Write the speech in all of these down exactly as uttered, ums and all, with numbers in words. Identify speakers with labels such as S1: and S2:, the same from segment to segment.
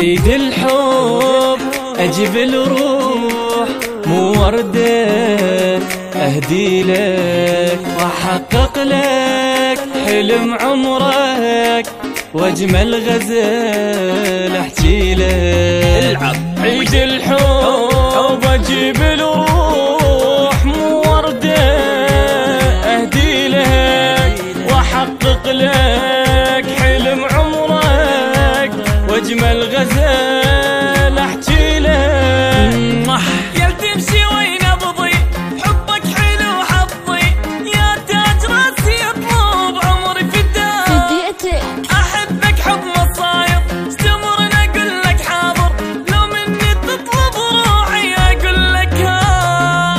S1: عيد الحب أجيب الروح مو وردة أهدي لك وأحقق لك حلم عمرك وأجمل غزل أحكي لك.
S2: العب
S1: عيد الحب أجيب الروح مو وردة أهدي لك وأحقق لك حلم عمرك وأجمل غزل أحكي لك.
S2: يا تمشي وين أبضي حبك حلو حظي يا تاج راسي اطلب عمري فداك أحبك حب مصاير استمرن أقول لك حاضر لو مني تطلب روحي أقول لك ها.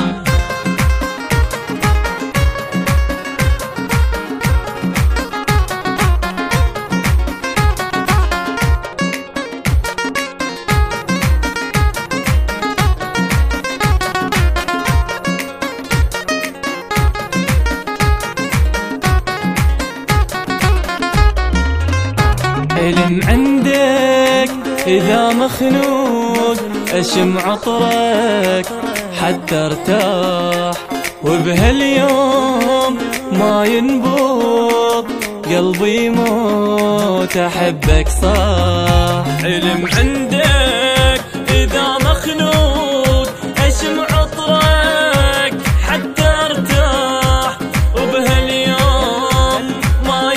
S1: علم عندك إذا مخنوق أشم عطرك حتى ارتاح وبهاليوم ما ينبض قلبي موت أحبك صح.
S2: علم عندك إذا مخنوق أشم عطرك حتى ارتاح وبهاليوم ما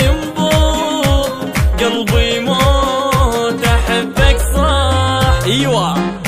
S2: ينبض قلبي موت أحبك صح.
S1: ايوه